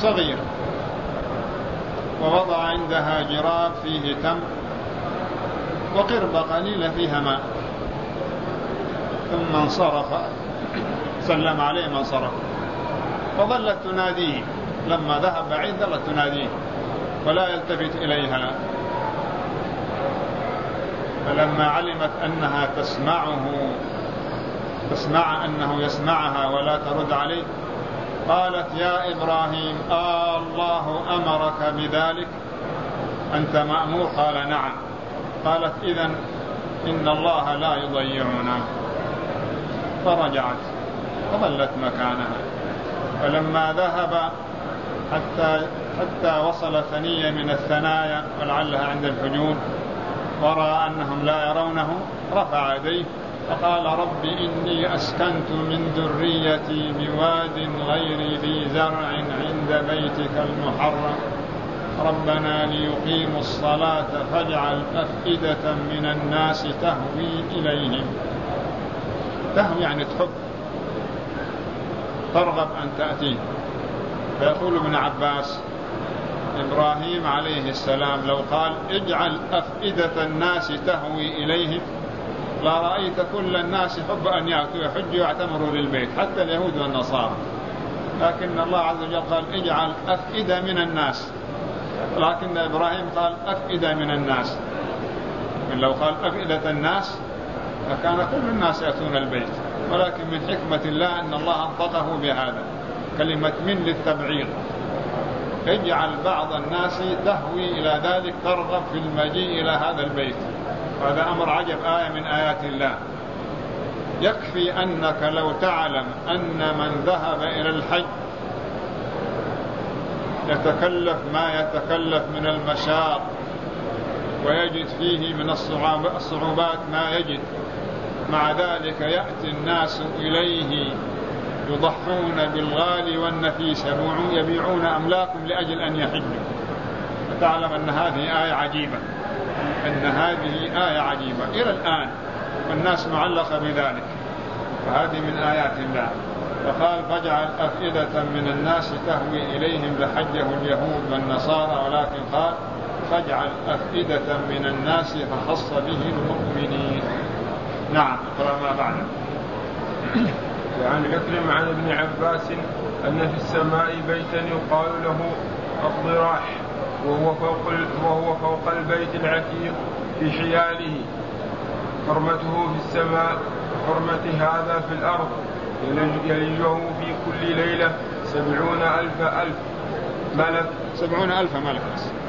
صغير، ووضع عندها جراب فيه تمر وقربة قليلة فيها ماء، ثم انصرف، سلم عليه من صرف، وظلت تناديه. لما ذهب بعيد ظلت تناديه ولا يلتفت إليها. فلما علمت أنها تسمع أنه يسمعها ولا ترد عليه، قالت: يا إبراهيم، الله أمرك بذلك؟ أنت مأمور؟ قال: نعم. قالت: إذن إن الله لا يضيعنا. فرجعت وظلت مكانها. فلما ذهب حتى وصل ثنية من الثنايا ولعلها عند الحجون، ورأى أنهم لا يرونه، رفع يديه فقال: رب إني أسكنت من ذريتي بواد غير ذي زرع عند بيتك المحرم ربنا ليقيموا الصلاة فاجعل أفئدة من الناس تهوي إليهم. تهوي يعني تحب، ترغب أن تأتيه. فيقول ابن عباس: إبراهيم عليه السلام لو قال اجعل أفئدة الناس تهوي إليهم لرأيت كل الناس يحب أن يأتوا يحجوا ويعتمروا للبيت، حتى اليهود والنصارى. لكن الله عز وجل قال اجعل أفئدة من الناس، لكن إبراهيم قال أفئدة من الناس. لو قال أفئدة الناس فكان كل الناس يأتون البيت، ولكن من حكمة الله أن الله أنطقه بهذا كلمة من للتبعيض. اجعل بعض الناس تهوي إلى ذلك، ترغب في المجيء إلى هذا البيت. هذا أمر عجب، آية من آيات الله. يكفي أنك لو تعلم أن من ذهب إلى الحج يتكلف ما يتكلف من المشاق ويجد فيه من الصعوبات ما يجد، مع ذلك يأتي الناس إليه يضحون بالغالي والنفيس، يبيعون أملاكهم لأجل أن يحجوا. فتعلم أن هذه آية عجيبة، أن هذه آية عجيبة إلى الآن، والناس معلقة بذلك. فهذه من آيات الله. فقال فاجعل أفئدة من الناس تهوي إليهم لحجه اليهود والنصارى، ولكن قال فاجعل أفئدة من الناس فخص به المؤمنين. نعم. اقرأ ما بعده. عن عكرمة عن ابن عباس أن في السماء بيتا يقال له الضراح، وهو فوق البيت العتيق في حياله، حرمته في السماء حرمة هذا في الأرض، يلجه في كل ليلة 70,000 ملك. 70,000 ملك.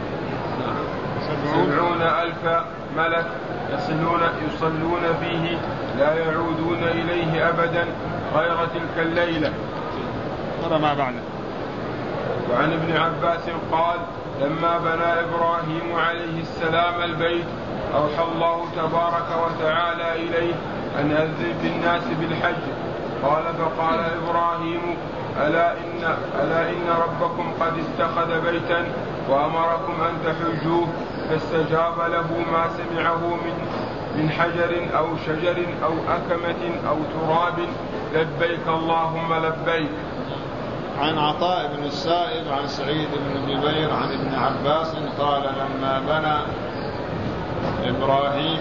70,000 ملك يصلون فيه لا يعودون إليه أبدا غير تلك الليلة. ما بعد. وعن ابن عباس قال لما بنى إبراهيم عليه السلام البيت أوحى الله تبارك وتعالى إليه أن أذن بالناس بالحج. قال فقال إبراهيم ألا إن ربكم قد اتخذ بيتا وأمركم أن تحجوه، فاستجاب له ما سمعه من حجر أو شجر أو أكمة أو تراب، لبيك اللهم لبيك. عن عطاء بن السائب عن سعيد بن جبير عن ابن عباس قال لما بنى إبراهيم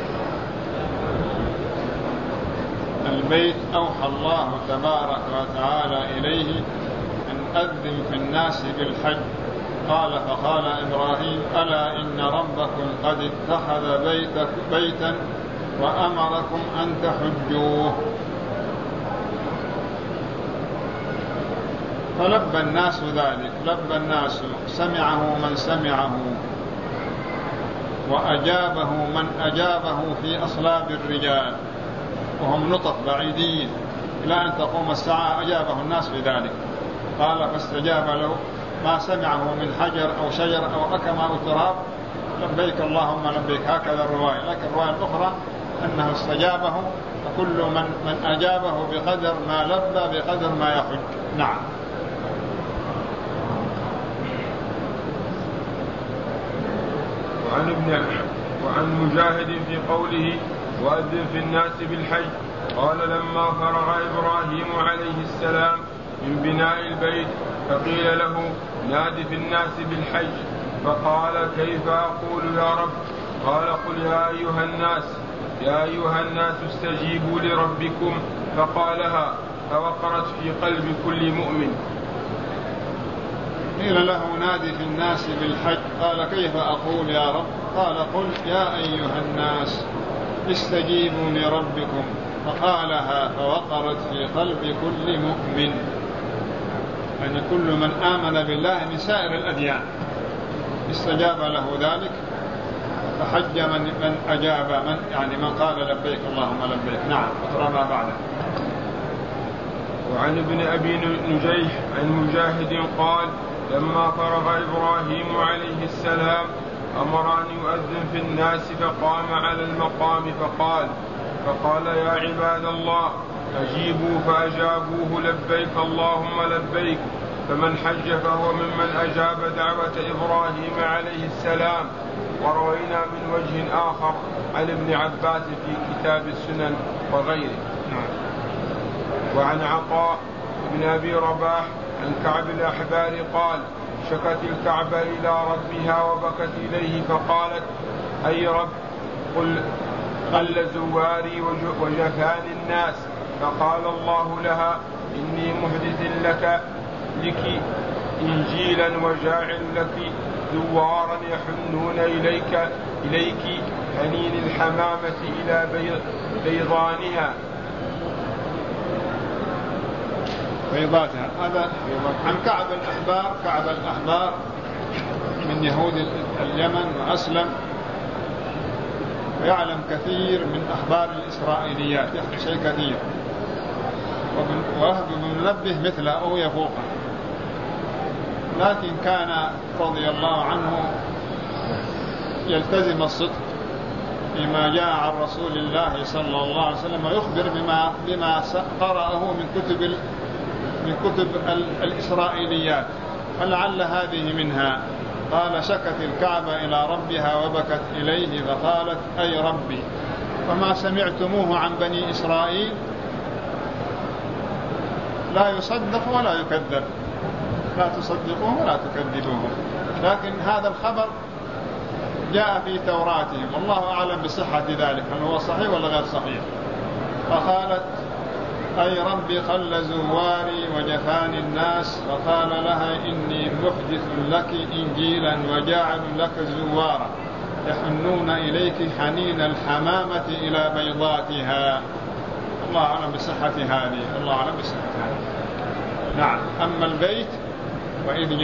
البيت أوحى الله تبارك وتعالى إليه أن أذن في الناس بالحج. قال فقال إبراهيم ألا إن ربكم قد اتخذ بيتا وأمركم أن تحجوه. فلبى الناس ذلك، لبى الناس، سمعه من سمعه وأجابه من أجابه في أصلاب الرجال، وهم نطف بعيدين إلى أن تقوم الساعة. أجابه الناس بذلك. قال فاستجاب له ما سمعه من حجر أو شجر أو أكمة أو تراب، لبيك اللهم لبيك. هكذا الرواية. لكن الرواية الأخرى أنه استجابه، وكل من أجابه بقدر ما لبى بقدر ما يحج. نعم. وعن مجاهد في قوله وأذن في الناس بالحج قال لما فرغ إبراهيم عليه السلام من بناء البيت فقيل له ناد في الناس بالحج. فقال كيف أقول يا رب؟ قال قل يا أيها الناس استجيبوا لربكم. فقالها فوقرت في قلب كل مؤمن. قيل له نادي في الناس بالحج. قال كيف أقول يا رب؟ قال قل يا أيها الناس استجيبوا لربكم. فقالها فوقرت في قلب كل مؤمن، يعني كل من آمن بالله من سائر الأديان استجاب له ذلك. فحج من أجاب، من قال لبيك اللهم لبيك. نعم. اقرأ ما بعده. وعن ابن أبي نجيح عن مجاهد قال لما فرغ إبراهيم عليه السلام أمر أن يؤذن في الناس فقام على المقام فقال يا عباد الله أجيبوا. فأجابوه لبيك اللهم لبيك. فمن حج فهو ممن أجاب دعوة إبراهيم عليه السلام. وروينا من وجه آخر عن ابن عباس في كتاب السنن وغيره. وعن عطاء بن أبي رباح عن كعب الأحبار قال شكت الكعبة إلى ربها وبكت إليه فقالت أي رب قل زواري وجفان الناس. فقال الله لها إني محدث لك إنجيلا وجاعل لك زوارا يحنون إليك حنين الحمامة إلى بيضاتها. هذا عن كعب الأحبار من يهود اليمن وأسلم، ويعلم كثير من أخبار الإسرائيليات، يحدث شيء كثير. ووهب بن منبه مثله أو يفوقه، لكن كان رضي الله عنه يلتزم الصدق فيما جاء عن رسول الله صلى الله عليه وسلم، ويخبر بما قرأه من كتب الإسرائيليات، فلعل هذه منها. قال شكت الكعبة إلى ربها وبكت إليه فقالت أي ربي فما سمعتموه عن بني إسرائيل لا يصدق ولا يكذب، لا تصدقوه ولا تكذبوه. لكن هذا الخبر جاء في توراتهم، والله أعلم بصحة ذلك، هل هو صحيح ولا غير صحيح. فقالت أي ربي قل زواري وجفان الناس. فقال لها إني محدث لك إنجيلا وجاعل لك زوارا يحنون إليك حنين الحمامة إلى بيضاتها. الله أعلم بصحة هذه، الله أعلم بصحة هذه. نعم. أما البيت وإذ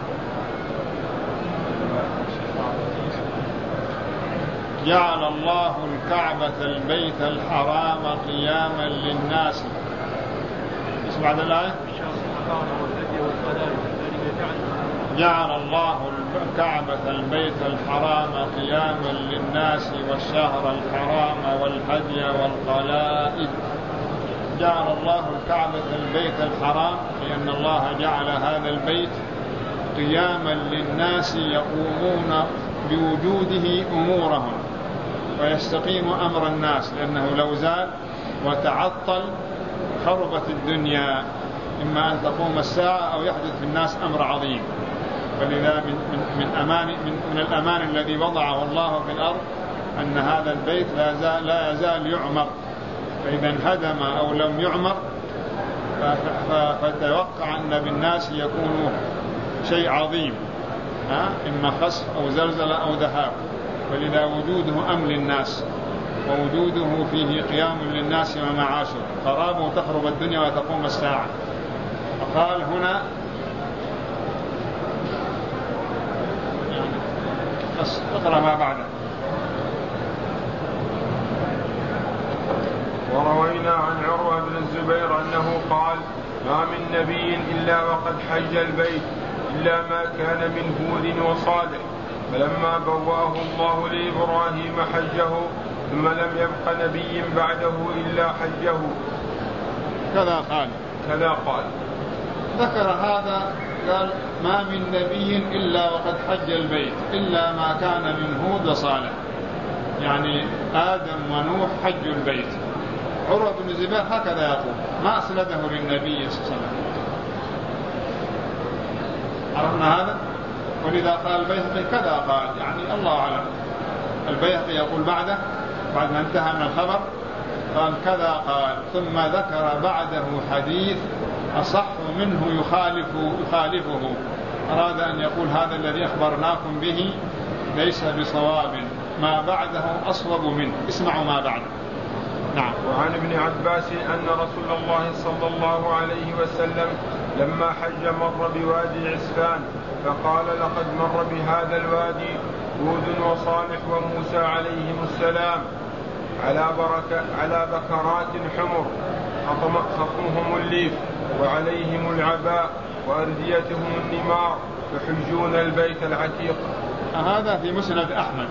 جعل الله الكعبة البيت الحرام قياما للناس. ايش بعد الآية؟ جعل الله الكعبة البيت الحرام قياما للناس والشهر الحرام والهدي والقلائد. جعل الله الكعبة البيت الحرام لأن الله جعل هذا البيت قياما للناس يقومون بوجوده أمورهم ويستقيم أمر الناس، لأنه لو زال وتعطل خربت الدنيا، إما أن تقوم الساعة أو يحدث في الناس أمر عظيم. فلذا من الأمان الذي وضعه الله في الأرض أن هذا البيت لا يزال يعمر، فإذا انهدم أو لم يعمر فتوقع أن بالناس يكون شيء عظيم، إما خسف أو زلزلة أو ذهاب. فلذا وجوده أمن للناس ووجوده فيه قيام للناس ومعاشه، خرابه تخرب الدنيا وتقوم الساعة. فقال هنا اقرأ ما بعده. وروينا عن عروة بن الزبير أنه قال ما من نبي إلا وقد حج البيت إلا ما كان من هود وصالح، فلما بوأه الله لإبراهيم حجه ثم لم يبق نبي بعده إلا حجه. كذا قال. ذكر هذا، قال ما من نبي إلا وقد حج البيت إلا ما كان من هود وصالح، يعني آدم ونوح حجوا البيت. عروة بن الزبير هكذا يقول، ما أسنده للنبي صلى الله عليه وسلم. عرفنا هذا. ولذا قال البيهقي كذا قال، يعني الله أعلم. البيهقي يقول بعد ما انتهى من الخبر قال كذا قال، ثم ذكر بعده حديث أصح منه يخالفه. أراد أن يقول هذا الذي أخبرناكم به ليس بصواب، ما بعده أصوب منه. اسمعوا ما بعده. نعم. وعن ابن عباس أن رسول الله صلى الله عليه وسلم لما حج مر بوادي عسفان فقال لقد مر بهذا الوادي هود وصالح وموسى عليهم السلام على بكرات حمر خطمهم الليف وعليهم العباء وأرديتهم النمار يحجون البيت العتيق. هذا في مسند أحمد.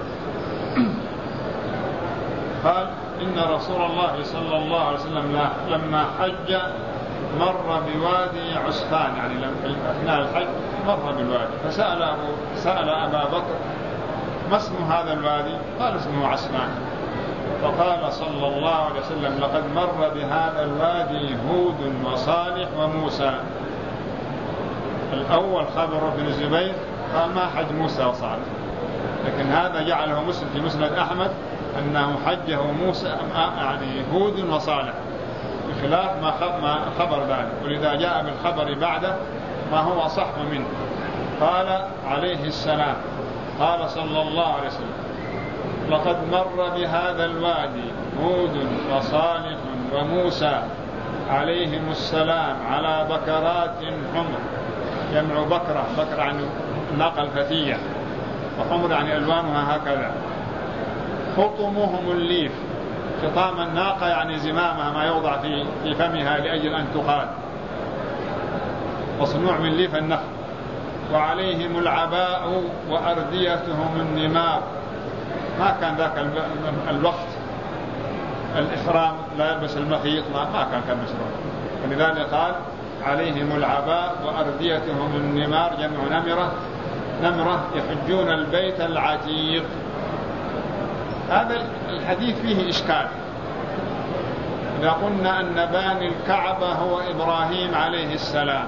قال إن رسول الله صلى الله عليه وسلم لما حج مر بوادي عسفان، يعني أثناء الحج مر بالوادي، فسأل أبا بكر ما اسم هذا الوادي؟ قال اسمه عسفان. فقال صلى الله عليه وسلم لقد مر بهذا الوادي هود وصالح وموسى. الأول خبر ابن الزبير قال ما حج موسى وصالح، لكن هذا جعله مسلم في مسند أحمد أنه حجه موسى يعني هود وصالح، بخلاف ما خبر ذلك. ولذا جاء بالخبر بعده ما هو صح منه. قال عليه السلام قال صلى الله عليه وسلم لقد مر بهذا الوادي هود وصالح وموسى عليهم السلام على بكرات حمر، جمع بكرة عن الناقة الفتية، وحمر يعني ألوانها هكذا، خطمهم الليف. خطام الناقة يعني زمامها، ما يوضع في فمها لأجل أن تقاد، مصنوع من ليف النخل. وعليهم العباء وأرديتهم النمار. ما كان ذاك الوقت الإحرام لا يلبس المخيط، ما كان مشروع. ولذلك قال عليهم العباء وأرديتهم النمار، جمع نمرة يحجون البيت العتيق. هذا الحديث فيه إشكال. إذا قلنا أن باني الكعبة هو إبراهيم عليه السلام،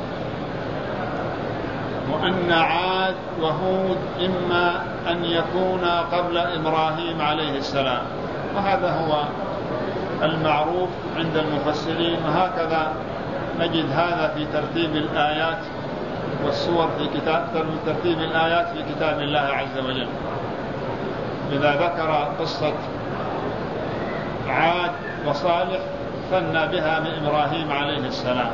وأن عاد وهود إما أن يكونا قبل إبراهيم عليه السلام، وهذا هو المعروف عند المفسرين، وهكذا نجد هذا في ترتيب الآيات والسور في ترتيب الآيات في كتاب الله عز وجل. إذا ذكر قصة عاد وصالح ثنى بها بإبراهيم عليه السلام،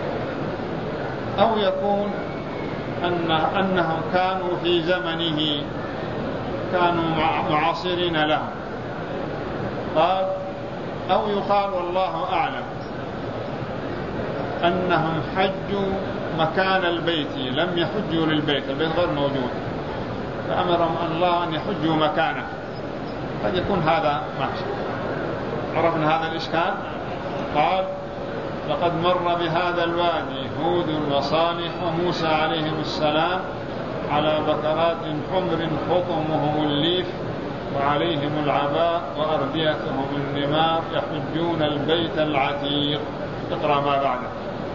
أو يكون أنهم كانوا في زمنه، كانوا معاصرين لهم. قال أو يقال والله أعلم أنهم حجوا مكان البيت، لم يحجوا للبيت، البيت غير موجود، فأمرهم الله أن يحجوا مكانه. قد يكون هذا ماشي. عرفنا هذا الإشكال. قال لقد مر بهذا الوادي هود وصالح وموسى عليهم السلام على بكرات حمر خطمهم الليف وعليهم العباء وأرديتهم النمار يحجون البيت العتيق. اقرأ ما بعده.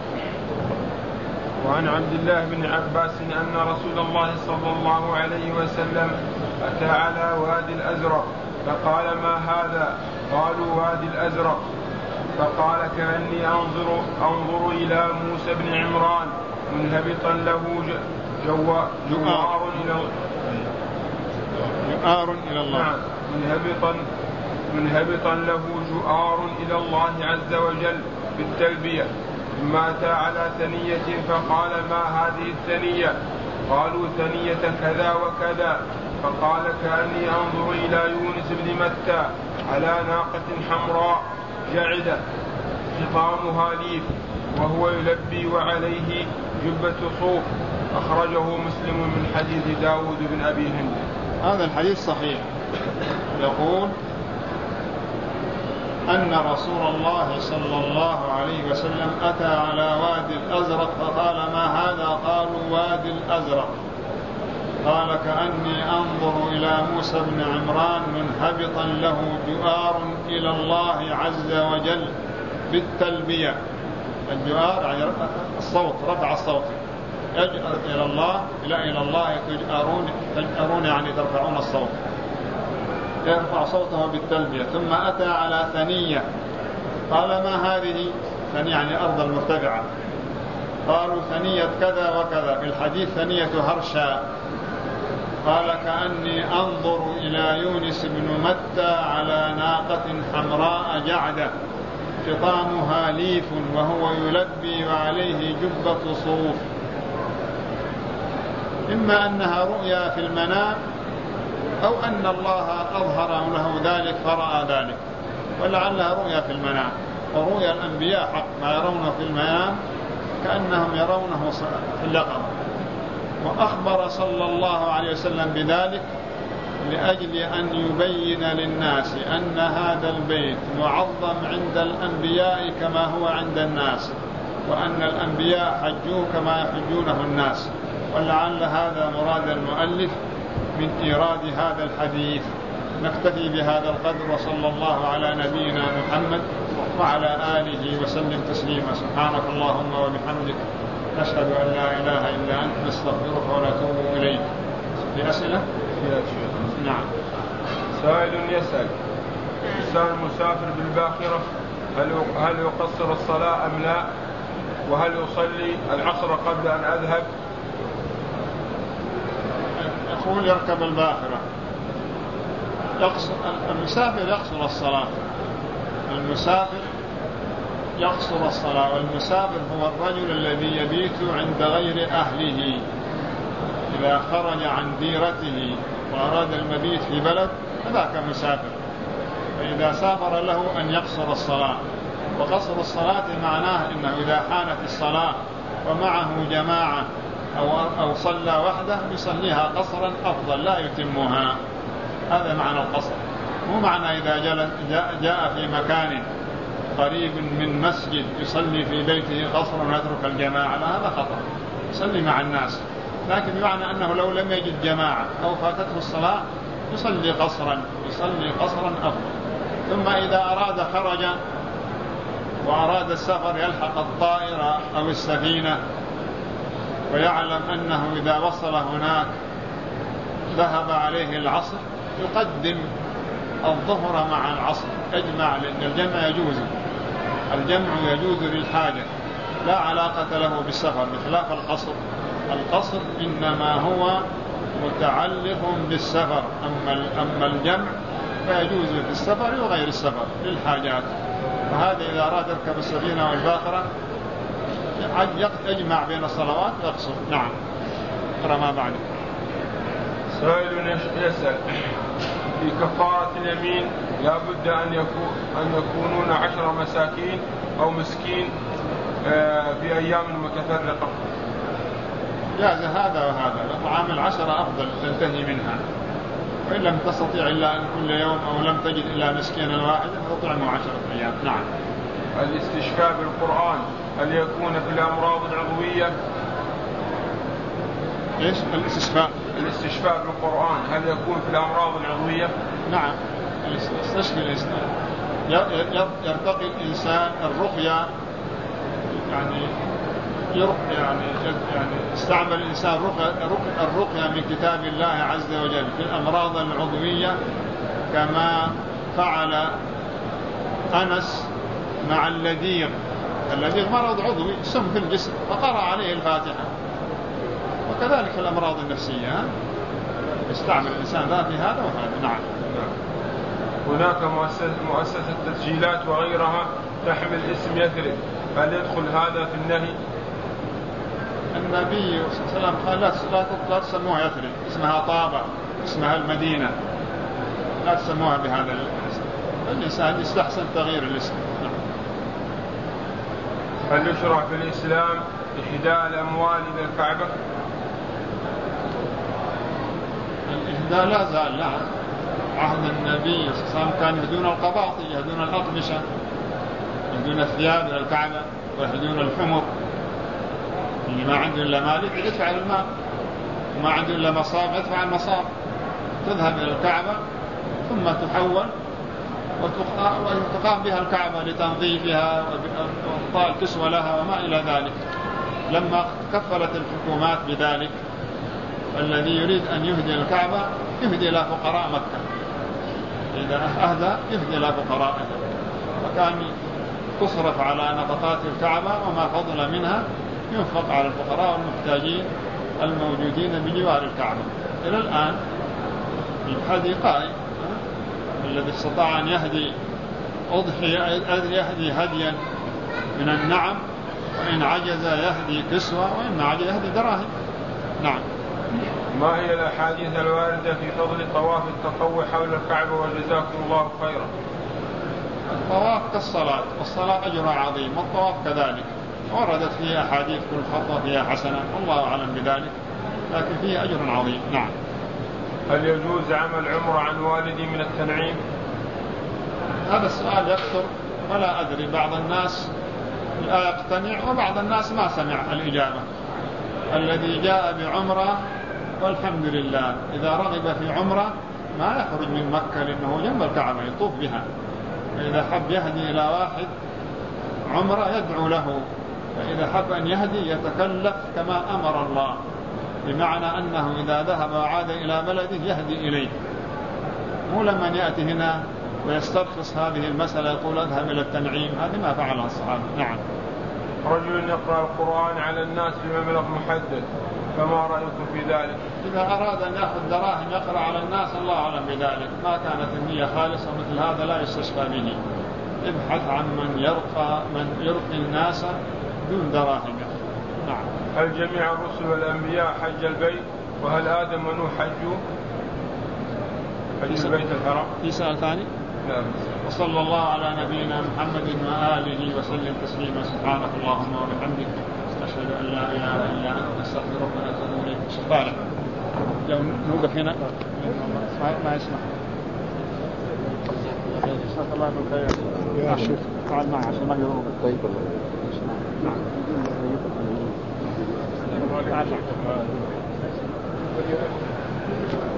وعن عبد الله بن عباس أن رسول الله صلى الله عليه وسلم أتى على وادي الأزرق فقال ما هذا؟ قالوا وادي الأزرق. فقال كأني أنظر إلى موسى بن عمران منهبطا له جوار إلى الله. نعم، منهبطا له جؤار إلى الله عز وجل بالتلبية. ثم أتى على ثنية فقال ما هذه الثنية؟ قالوا ثنية كذا وكذا. فقال كأني أنظر إلى يونس بن متى على ناقة حمراء جعدة خطامها ليف وهو يلبي وعليه جبة صوف. أخرجه مسلم من حديث داود بن أبي هند. هذا الحديث صحيح. يقول أن رسول الله صلى الله عليه وسلم أتى على وادي الأزرق فقال ما هذا؟ قالوا وادي الأزرق. قال كأني أنظر إلى موسى بن عمران منهبطا له جؤار إلى الله عز وجل بالتلبية. الجؤار يعني الصوت، رفع الصوت، يجأر إلى الله، لا إلى الله تجأرون يعني ترفعون الصوت، يرفع صوته بالتلبية. ثم أتى على ثنية، قال ما هذه؟ ثنية يعني أرض المرتفعة. قالوا ثنية كذا وكذا، في الحديث ثنية هرشا. قال كأني أنظر إلى يونس بن متى على ناقة حمراء جعدة خطامها ليف وهو يلبي وعليه جبة صوف. إما أنها رؤيا في المنام أو أن الله أظهر له ذلك فرأى ذلك، ولعلها رؤيا في المنام. ورؤيا الأنبياء حق، ما يرونه في المنام كأنهم يرونه في اليقظة. وأخبر صلى الله عليه وسلم بذلك لأجل أن يبين للناس أن هذا البيت معظم عند الأنبياء كما هو عند الناس، وأن الأنبياء حجوه كما يحجونه الناس. ولعل هذا مراد المؤلف من إيراد هذا الحديث. نكتفي بهذا القدر، وصلى الله على نبينا محمد وعلى آله وسلم تسليما. سبحانك اللهم وبحمدك، نشهد أن لا إله إلا أنت، نستغفرك ونتوب إليك. في أسئلة؟ نعم. سائل يسأل: إنسان مسافر بالباخرة هل يقصر الصلاة أم لا؟ وهل يصلي العصر قبل أن أذهب؟ يقول يركب الباخرة، المسافر يقصر الصلاة. المسافر يقصر الصلاة، والمسافر هو الرجل الذي يبيت عند غير أهله. إذا خرج عن ديرته وأراد المبيت في بلد فذاك مسافر، فإذا سافر له أن يقصر الصلاة. وقصر الصلاة معناه أنه إذا حانت الصلاة ومعه جماعة أو صلى وحده يصليها قصرا أفضل، لا يتمها. هذا معنى القصر. مو معنى إذا جاء في مكان قريب من مسجد يصلي في بيته قصرا ويترك الجماعة، لا، هذا خطأ، يصلي مع الناس. لكن بمعنى أنه لو لم يجد جماعة أو فاتته الصلاة يصلي قصرا أفضل. ثم إذا أراد خرج وأراد السفر يلحق الطائرة أو السفينة، ويعلم أنه إذا وصل هناك ذهب عليه العصر، يقدم الظهر مع العصر، يجمع، لأن الجمع يجوز. الجمع يجوز للحاجة، لا علاقة له بالسفر، بخلاف القصر. القصر إنما هو متعلق بالسفر، أما الجمع فيجوز في السفر وغير السفر للحاجات. وهذا إذا أراد يركب السفينة والباخرة يجمع بين الصلوات ويقصر. نعم. اقرأ ما بعد. سائل يسأل: في كفارة اليمين لا بد أن يكونون 10 مساكين أو مسكين في أيام متفرقة؟ جاز هذا وهذا، طعام 10 أفضل تنتهي منها، وإن لم تستطيع إلا أن كل يوم أو لم تجد إلا مسكينا واحدا فطعموا 10 أيام. نعم. الاستشفاء بالقرآن هل يكون في الأمراض العضوية؟ إيش الاستشفاء بالقرآن هل يكون في الأمراض العضوية؟ نعم. يستشفي الإنسان، يرتقي الإنسان الرقية، يعني استعمل الإنسان الرقية من كتاب الله عز وجل في الأمراض العضوية، كما فعل أنس مع اللديغ. اللديغ مرض عضوي، سم في الجسم، فقرأ عليه الفاتحة. وكذلك الأمراض النفسية يستعمل الإنسان ذا في هذا وهذا. نعم. هناك مؤسسة تسجيلات وغيرها تحمل اسم يثرب، هل يدخل هذا في النهي؟ النبي صلى الله عليه وسلم قال لا تسموها يثرب، اسمها طابة، اسمها المدينة، لا تسموها بهذا الاسم. الإنسان يستحسن تغيير الاسم. هل يشرع في الإسلام إهداء الأموال إلى الكعبة؟ الإهداء لا زال، لا. عهد النبي صلى الله عليه وسلم كان يهدون القباطي، يهدون الأقمشة، يهدون الثياب إلى الكعبة، ويهدون الحمر. اللي ما عنده إلا مال يدفع المال، وما عنده إلا مصاب يدفع المصاب. تذهب إلى الكعبة ثم تحول وتقام بها الكعبة لتنظيفها وإعطاء الكسوة لها وما إلى ذلك. لما كفلت الحكومات بذلك الذي يريد أن يهدي الكعبة يهدي إلى فقراء مكة، إذا أهدى يهدي إلى فقرائه، فكان تصرف على نفقات الكعبة وما فضل منها ينفق على الفقراء والمحتاجين الموجودين بجوار الكعبة. إلى الآن الحديقاء الذي استطاع أن يهدي هديا من النعم، وإن عجز يهدي كسوة، وإن عجز يهدي دراهم. نعم. ما هي الأحاديث الواردة في فضل طواف التطوع حول الكعبة وجزاكم الله خيرا؟ الطواف كالصلاة، والصلاة أجر عظيم، والطواف كذلك، وردت فيه أحاديث كل خطوة فيها حسنة، والله أعلم بذلك، لكن فيه أجر عظيم. نعم. هل يجوز عمل عمرة عن والدي من التنعيم؟ هذا السؤال يكثر ولا أدري، بعض الناس لا يقتنع وبعض الناس ما سمع الإجابة. الذي جاء بعمرة والحمد لله إذا رغب في عمرة ما يخرج من مكة لأنه جنب الكعبة يطوف بها، فإذا حب يهدي إلى واحد عمرة يدعو له، فإذا حب أن يهدي يتكلف كما أمر الله، بمعنى أنه إذا ذهب وعاد إلى بلده يهدي إليه، مو لمن يأتي هنا ويسترخص هذه المسألة يقول أذهب إلى التنعيم، هذه ما فعلها الصحابة. نعم. رجل يقرأ القرآن على الناس بمبلغ محدد، فما رأيكم في ذلك؟ إذا أراد أن يأخذ دراهم يقرأ على الناس الله أعلم بذلك، ما كانت النية خالصة مثل هذا لا يستشفى به. ابحث عن من يرقي الناس دون دراهم. نعم. هل جميع الرسل والأنبياء حج البيت؟ وهل آدم ونوح حجوا حج البيت الحرام؟ في سؤال ثاني؟ لا. وصلى الله على نبينا محمد وآله وسلم تسليما. سبحانك اللهم وبحمدك أشهد أن لا إله إلا أنت أستغفرك وأتوب إليك. صالح لو نوقف هنا ما يسمع. جزاك الله بالخير يا شيخ. تعال معي عشان ما يروق. طيب الله. نعم. تعال.